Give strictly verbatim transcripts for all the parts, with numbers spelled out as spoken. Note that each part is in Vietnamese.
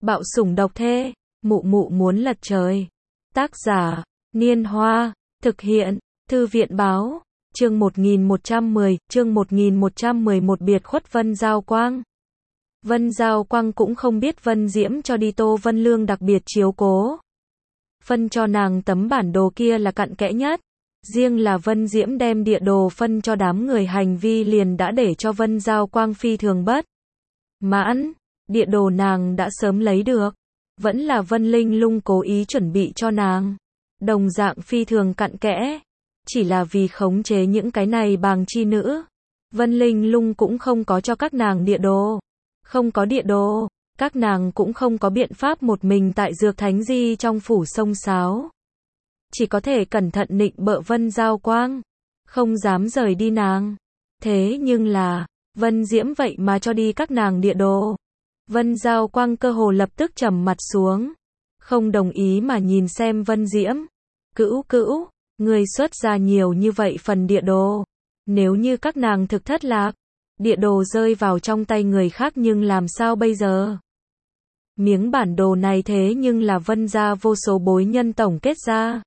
Bạo sủng độc thê, mụ mụ muốn lật trời. Tác giả, Niên Hoa, thực hiện, Thư viện báo, chương một nghìn một trăm mười, chương một nghìn một trăm mười một biệt khuất Vân Giao Quang. Vân Giao Quang cũng không biết Vân Diễm cho đi Tô Vân Lương đặc biệt chiếu cố. Phân cho nàng tấm bản đồ kia là cặn kẽ nhất. Riêng là Vân Diễm đem địa đồ phân cho đám người hành vi liền đã để cho Vân Giao Quang phi thường bất mãn. Địa đồ nàng đã sớm lấy được. Vẫn là Vân Linh Lung cố ý chuẩn bị cho nàng. Đồng dạng phi thường cặn kẽ. Chỉ là vì khống chế những cái này bàng chi nữ. Vân Linh Lung cũng không có cho các nàng địa đồ. Không có địa đồ, các nàng cũng không có biện pháp một mình tại Dược Thánh Di trong phủ sông sáo. Chỉ có thể cẩn thận nịnh bợ Vân Giao Quang. Không dám rời đi nàng. Thế nhưng là, Vân Diễm vậy mà cho đi các nàng địa đồ. Vân Giao Quang cơ hồ lập tức trầm mặt xuống. Không đồng ý mà nhìn xem Vân Diễm. Cữu cữu, người xuất ra nhiều như vậy phần địa đồ. Nếu như các nàng thực thất lạc, địa đồ rơi vào trong tay người khác nhưng làm sao bây giờ? Miếng bản đồ này thế nhưng là Vân gia vô số bối nhân tổng kết ra.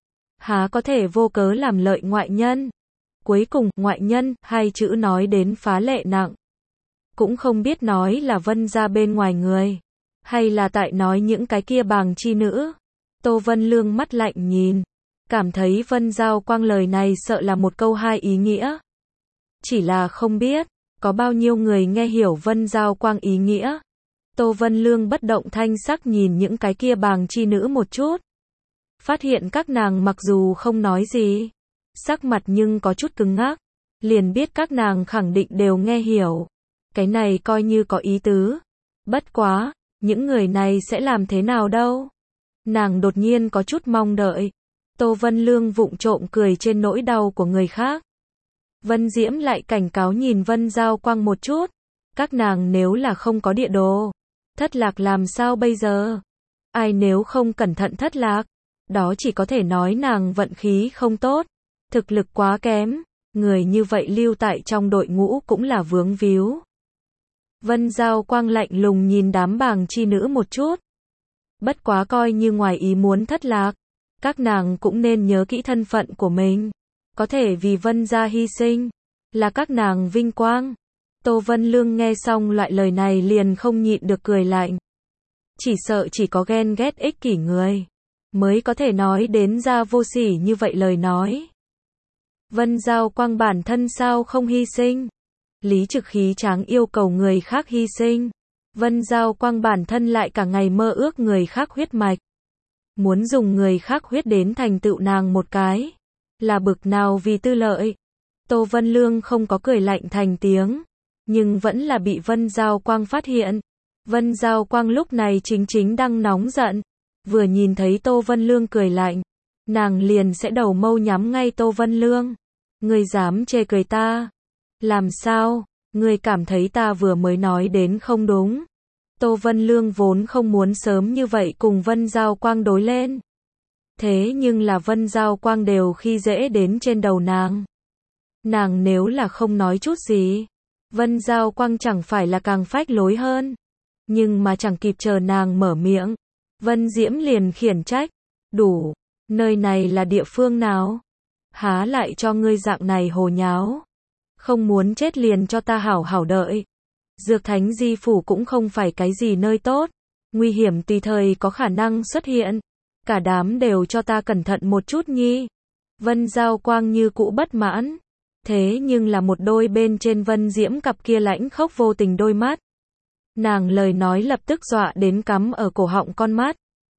Há có thể vô cớ làm lợi ngoại nhân. Cuối cùng, ngoại nhân, hai chữ nói đến phá lệ nặng. Cũng không biết nói là Vân gia bên ngoài người. Hay là tại nói những cái kia bàng chi nữ. Tô Vân Lương mắt lạnh nhìn. Cảm thấy Vân Giao Quang lời này sợ là một câu hai ý nghĩa. Chỉ là không biết, có bao nhiêu người nghe hiểu Vân Giao Quang ý nghĩa. Tô Vân Lương bất động thanh sắc nhìn những cái kia bàng chi nữ một chút. Phát hiện các nàng mặc dù không nói gì, sắc mặt nhưng có chút cứng ngắc. Liền biết các nàng khẳng định đều nghe hiểu. Cái này coi như có ý tứ. Bất quá, những người này sẽ làm thế nào đâu? Nàng đột nhiên có chút mong đợi. Tô Vân Lương vụng trộm cười trên nỗi đau của người khác. Vân Diễm lại cảnh cáo nhìn Vân Giao Quang một chút. Các nàng nếu là không có địa đồ, thất lạc làm sao bây giờ? Ai nếu không cẩn thận thất lạc, đó chỉ có thể nói nàng vận khí không tốt, thực lực quá kém, người như vậy lưu tại trong đội ngũ cũng là vướng víu. Vân Giao Quang lạnh lùng nhìn đám bàng chi nữ một chút. Bất quá coi như ngoài ý muốn thất lạc, các nàng cũng nên nhớ kỹ thân phận của mình. Có thể vì Vân gia hy sinh, là các nàng vinh quang. Tô Vân Lương nghe xong loại lời này liền không nhịn được cười lạnh. Chỉ sợ chỉ có ghen ghét ích kỷ người mới có thể nói đến ra vô sỉ như vậy lời nói. Vân Giao Quang bản thân sao không hy sinh? Lý Trực khí tráng yêu cầu người khác hy sinh. Vân Giao Quang bản thân lại cả ngày mơ ước người khác huyết mạch. Muốn dùng người khác huyết đến thành tựu nàng một cái. Là bực nào vì tư lợi. Tô Vân Lương không có cười lạnh thành tiếng. Nhưng vẫn là bị Vân Giao Quang phát hiện. Vân Giao Quang lúc này chính chính đang nóng giận. Vừa nhìn thấy Tô Vân Lương cười lạnh, nàng liền sẽ đầu mâu nhắm ngay Tô Vân Lương. Ngươi dám chê cười ta? Làm sao? Ngươi cảm thấy ta vừa mới nói đến không đúng? Tô Vân Lương vốn không muốn sớm như vậy cùng Vân Giao Quang đối lên. Thế nhưng là Vân Giao Quang đều khi dễ đến trên đầu nàng. Nàng nếu là không nói chút gì, Vân Giao Quang chẳng phải là càng phách lối hơn. Nhưng mà chẳng kịp chờ nàng mở miệng, Vân Diễm liền khiển trách. Đủ, nơi này là địa phương nào? Há lại cho ngươi dạng này hồ nháo. Không muốn chết liền cho ta hảo hảo đợi. Dược Thánh Di phủ cũng không phải cái gì nơi tốt. Nguy hiểm tùy thời có khả năng xuất hiện. Cả đám đều cho ta cẩn thận một chút nhi. Vân Giao Quang như cũ bất mãn. Thế nhưng là một đôi bên trên Vân Diễm cặp kia lãnh khốc vô tình đôi mắt. Nàng lời nói lập tức dọa đến cắm ở cổ họng con mắt.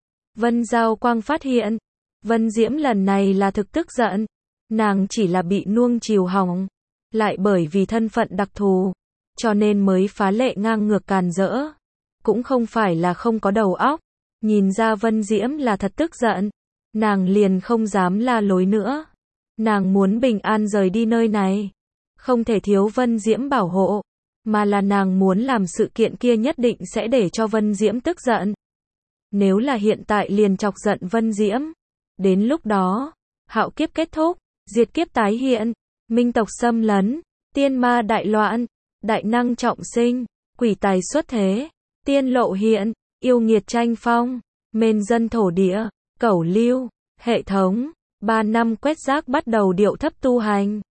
Vân Giao Quang phát hiện, Vân Diễm lần này là thực tức giận. Nàng chỉ là bị nuông chiều hỏng. Lại bởi vì thân phận đặc thù, cho nên mới phá lệ ngang ngược càn rỡ. Cũng không phải là không có đầu óc. Nhìn ra Vân Diễm là thật tức giận. Nàng liền không dám la lối nữa. Nàng muốn bình an rời đi nơi này. Không thể thiếu Vân Diễm bảo hộ. Mà là nàng muốn làm sự kiện kia nhất định sẽ để cho Vân Diễm tức giận. Nếu là hiện tại liền chọc giận Vân Diễm. Đến lúc đó, hạo kiếp kết thúc, diệt kiếp tái hiện, minh tộc xâm lấn, tiên ma đại loạn, đại năng trọng sinh, quỷ tài xuất thế, tiên lộ hiện, yêu nghiệt tranh phong, mên dân thổ địa, cẩu lưu, hệ thống, ba năm quét rác bắt đầu điệu thấp tu hành.